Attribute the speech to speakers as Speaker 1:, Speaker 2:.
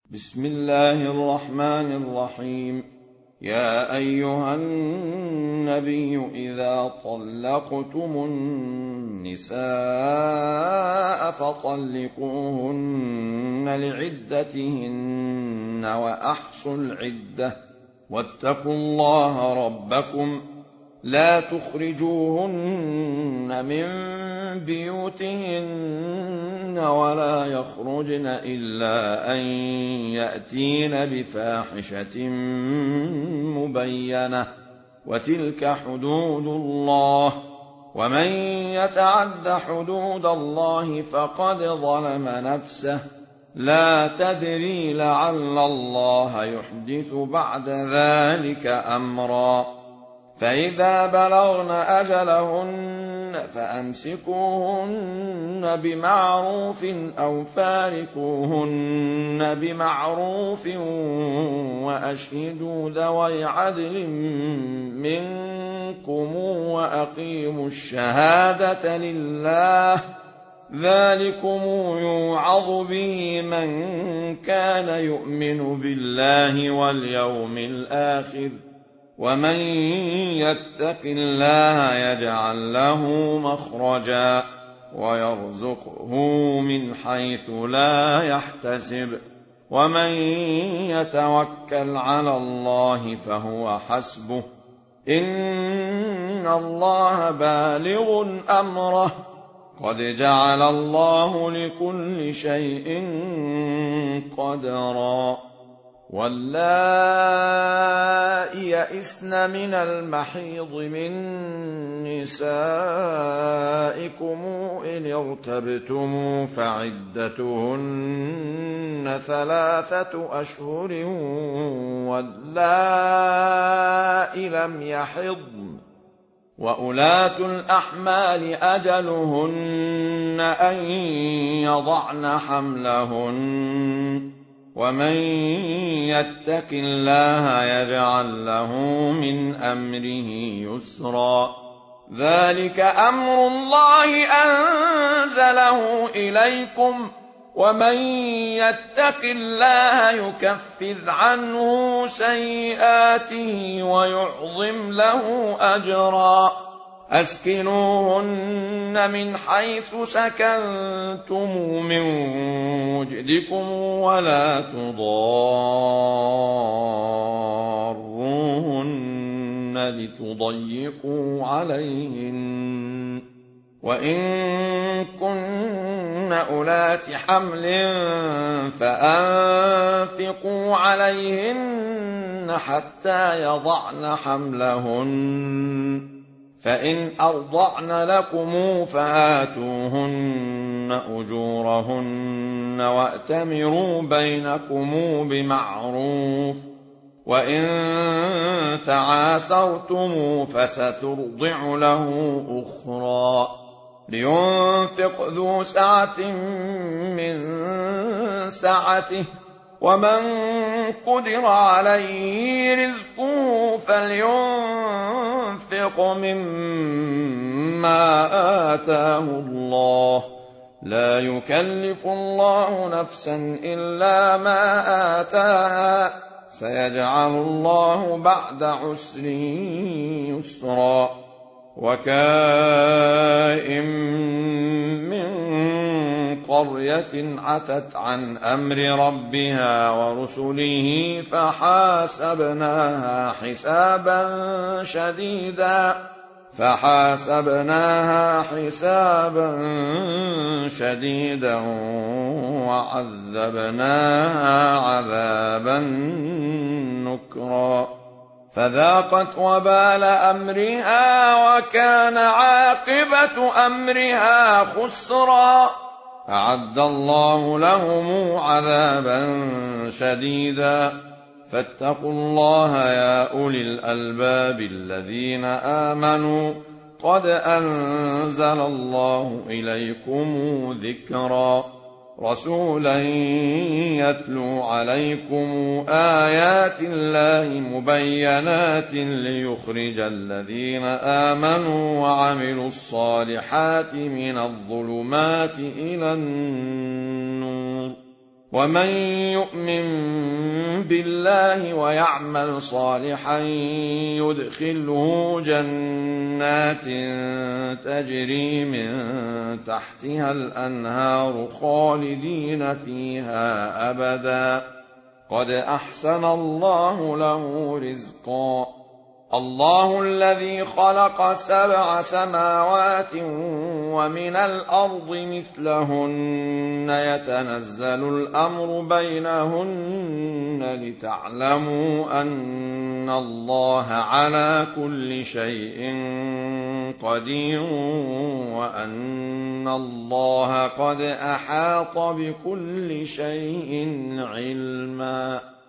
Speaker 1: بسم الله الرحمن الرحيم. يا أيها النبي إذا طلقتم النساء فطلقوهن لعدتهن وأحصوا العدة واتقوا الله ربكم لا تخرجوهن من بيوتهن ولا يخرجن إلا أن يأتين بفاحشة مبينة وتلك حدود الله ومن يتعد حدود الله فقد ظلم نفسه لا تدري لعل الله يحدث بعد ذلك أمرا فإذا بلغن أجلهن فأمسكوهن بمعروف أو فارقوهن بمعروف وأشهدوا ذوي عدل منكم وأقيموا الشهادة لله ذلكم يوعظ به من كان يؤمن بالله واليوم الآخر ومن يتق الله يجعل له مخرجا ويرزقه من حيث لا يحتسب ومن يتوكل على الله فهو حسبه إن الله بالغ أمره قد جعل الله لكل شيء قدرا واللائي يئسن من المحيض من نسائكم إن ارتبتم فعدتهن 3 أشهر واللائي لم يحضن وأولاة الأحمال أجلهن أن يضعن حملهن ومن يتق الله يجعل له من أمره يسرا ذلك أمر الله أنزله إليكم ومن يتق الله يكفر عنه سيئاته ويعظم له أجرا أسكنوهن من حيث سكنتم من وجدكم ولا تضاروهن لتضيقوا عليهن وإن كن أولات حمل فأنفقوا عليهن حتى يضعن حملهن فإن أرضعن لكم فآتوهن أجورهن وأتمروا بينكم بمعروف وإن تعاسرتم فسترضع له أخرى لينفق ذو سعة من سعته ومن قدر عليه رزقه فلينفق مما آتاه الله لا يكلف الله نفسا إلا ما آتاها سيجعل الله بعد عسر يسرا وكائن من قرية عتت عن أمر ربها ورسله فحاسبناها حسابا شديدا وعذبناها عذابا نكرا فذاقت وبال أمرها وكان عاقبة أمرها خسرا أعد الله لهم عذابا شديدا فاتقوا الله يا أولي الألباب الذين آمنوا قد أنزل الله إليكم ذكرا رسولا يتلو عليكم آيات الله مبينات ليخرج الذين آمنوا وعملوا الصالحات من الظلمات إلى النور ومن يؤمن بالله ويعمل صالحا يدخله جنات تجري من تحتها الأنهار خالدين فيها أبدا قد أحسن الله له رزقا. الله الذي خلق 7 سماوات ومن الأرض مثلهن يتنزل الأمر بينهن لتعلموا أن الله على كل شيء قدير وأن الله قد أحاط بكل شيء علما.